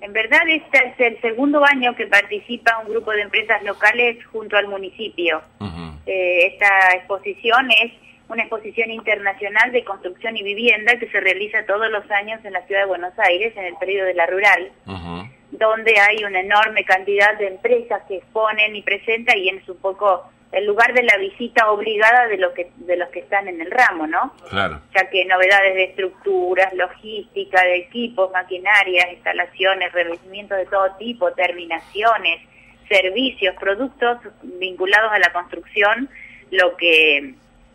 En verdad este es el segundo año que participa un grupo de empresas locales junto al municipio. Esta exposición es una exposición internacional de construcción y vivienda que se realiza todos los años en la ciudad de Buenos Aires, en el periodo de la rural, donde hay una enorme cantidad de empresas que exponen y presentan, y es un poco el lugar de la visita obligada de los que están en el ramo, ¿no? Claro. Ya que novedades de estructuras, logística, de equipos, maquinarias, instalaciones, revestimientos de todo tipo, terminaciones, servicios, productos vinculados a la construcción, lo que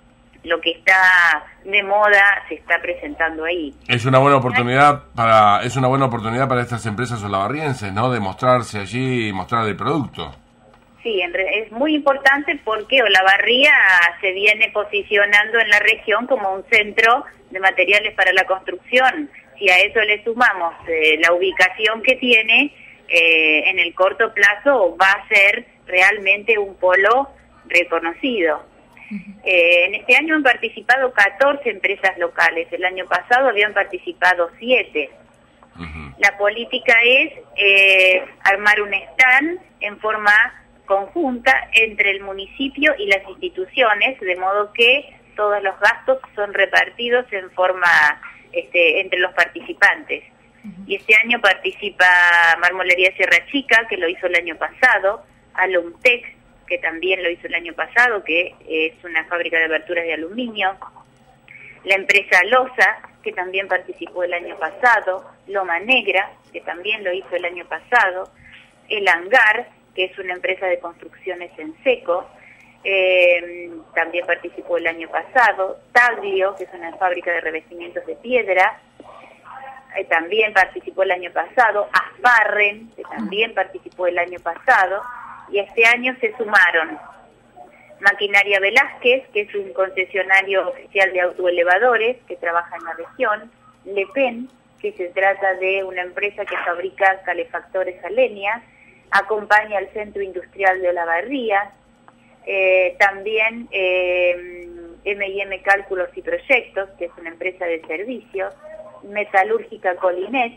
está de moda se está presentando ahí. Es una buena oportunidad para estas empresas olavarrienses, ¿no? De mostrarse allí y mostrar el producto. Sí, es muy importante porque Olavarría se viene posicionando en la región como un centro de materiales para la construcción. Si a eso le sumamos la ubicación que tiene, en el corto plazo va a ser realmente un polo reconocido. En este año han participado 14 empresas locales, el año pasado habían participado 7. La política es armar un stand en forma conjunta entre el municipio y las instituciones, de modo que todos los gastos son repartidos en forma entre los participantes. Y este año participa Marmolería Sierra Chica, que lo hizo el año pasado, Alumtex, que también lo hizo el año pasado, que es una fábrica de aberturas de aluminio, la empresa Loza, que también participó el año pasado, Loma Negra, que también lo hizo el año pasado, El Hangar, que es una empresa de construcciones en seco, también participó el año pasado, Taglio, que es una fábrica de revestimientos de piedra, también participó el año pasado, Asparren, que también participó el año pasado, y este año se sumaron Maquinaria Velázquez, que es un concesionario oficial de autoelevadores que trabaja en la región, Le Pen, que se trata de una empresa que fabrica calefactores a leña, acompaña al Centro Industrial de Olavarría, también M&M Cálculos y Proyectos, que es una empresa de servicios, Metalúrgica Colinet,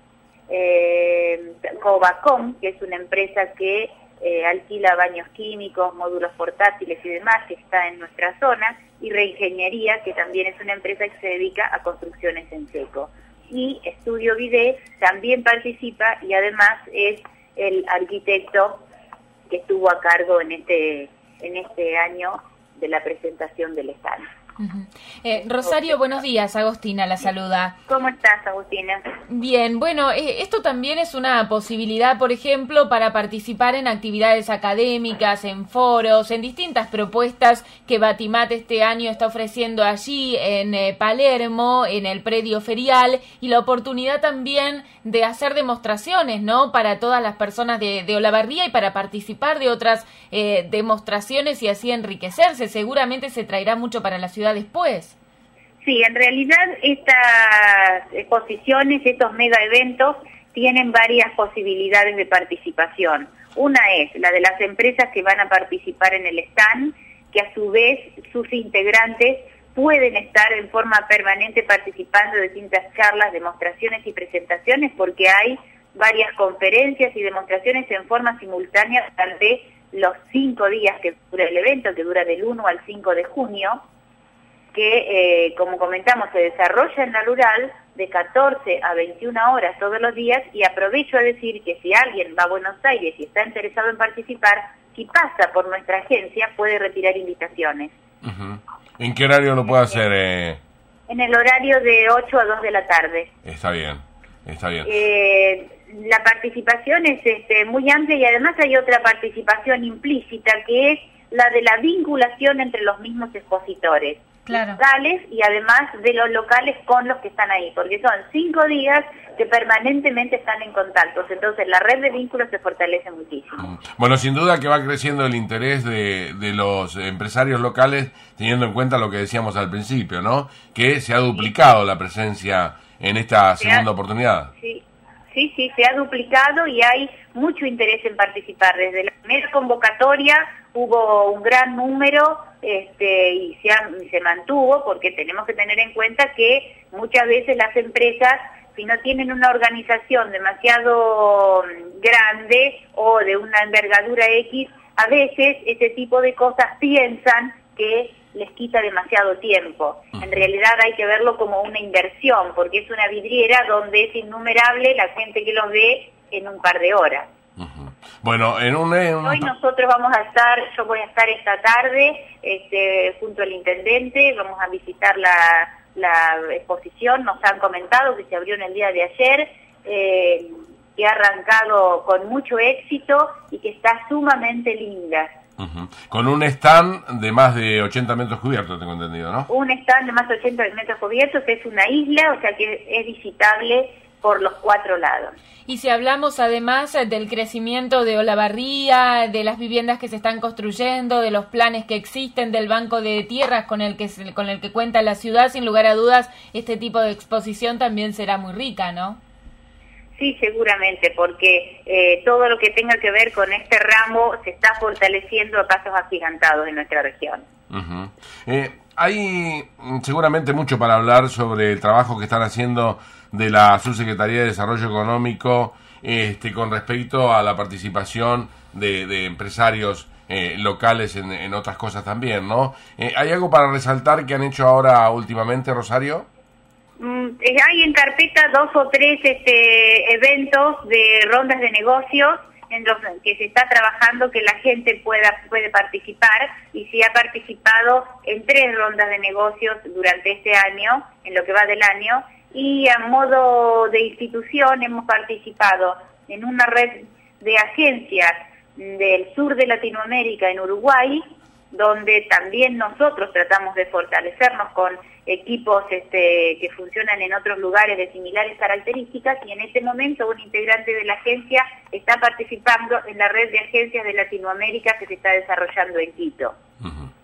Covacom, que es una empresa que alquila baños químicos, módulos portátiles y demás, que está en nuestra zona, y Reingeniería, que también es una empresa que se dedica a construcciones en seco. Y Estudio Vide también participa y además es el arquitecto que estuvo a cargo en este año de la presentación del stand. Rosario, buenos días. Agostina la saluda. ¿Cómo estás, Agustina? Bien, bueno, esto también es una posibilidad, por ejemplo, para participar en actividades académicas, en foros, en distintas propuestas que Batimat este año está ofreciendo allí en Palermo, en el predio ferial, y la oportunidad también de hacer demostraciones, ¿no?, para todas las personas de Olavarría y para participar de otras demostraciones y así enriquecerse. Seguramente se traerá mucho para la ciudad después. Sí, en realidad estas exposiciones, estos mega eventos, tienen varias posibilidades de participación. Una es la de las empresas que van a participar en el stand, que a su vez sus integrantes pueden estar en forma permanente participando de distintas charlas, demostraciones y presentaciones, porque hay varias conferencias y demostraciones en forma simultánea durante los 5 días que dura el evento, que dura del 1 al 5 de junio, que, como comentamos, se desarrolla en la rural de 14 a 21 horas todos los días, y aprovecho a decir que si alguien va a Buenos Aires y está interesado en participar, si pasa por nuestra agencia puede retirar invitaciones. ¿En qué horario lo puede hacer? En el horario de 8 a 2 de la tarde. Está bien, está bien. La participación es muy amplia, y además hay otra participación implícita, que es la de la vinculación entre los mismos expositores. Claro. Locales y además de los locales con los que están ahí, porque son 5 días que permanentemente están en contacto, entonces la red de vínculos se fortalece muchísimo. Bueno, sin duda que va creciendo el interés de los empresarios locales, teniendo en cuenta lo que decíamos al principio, ¿no?, que se ha duplicado la presencia en esta segunda oportunidad. Sí, se ha duplicado y hay mucho interés en participar. Desde la primera convocatoria hubo un gran número y se mantuvo, porque tenemos que tener en cuenta que muchas veces las empresas si no tienen una organización demasiado grande o de una envergadura X, a veces ese tipo de cosas piensan que les quita demasiado tiempo. En realidad hay que verlo como una inversión, porque es una vidriera donde es innumerable la gente que los ve en un par de horas. Bueno, hoy nosotros vamos a estar, yo voy a estar esta tarde junto al intendente, vamos a visitar la exposición. Nos han comentado que se abrió en el día de ayer, que ha arrancado con mucho éxito y que está sumamente linda. Con un stand de más de 80 metros cubiertos, tengo entendido, ¿no? Un stand de más de 80 metros cubiertos, es una isla, o sea que es visitable por los 4 lados. Y si hablamos además del crecimiento de Olavarría, de las viviendas que se están construyendo, de los planes que existen, del banco de tierras con el que cuenta la ciudad, sin lugar a dudas, este tipo de exposición también será muy rica, ¿no? Sí, seguramente, porque todo lo que tenga que ver con este ramo se está fortaleciendo a pasos agigantados en nuestra región. Hay seguramente mucho para hablar sobre el trabajo que están haciendo de la Subsecretaría de Desarrollo Económico con respecto a la participación de empresarios locales en otras cosas también, ¿no? ¿Hay algo para resaltar que han hecho ahora últimamente, Rosario? Hay en carpeta 2 o 3 eventos de rondas de negocios en los que se está trabajando que la gente puede participar, y se ha participado en 3 rondas de negocios durante este año, en lo que va del año, y a modo de institución hemos participado en una red de agencias del sur de Latinoamérica en Uruguay, donde también nosotros tratamos de fortalecernos con equipos que funcionan en otros lugares de similares características, y en este momento un integrante de la agencia está participando en la red de agencias de Latinoamérica que se está desarrollando en Quito.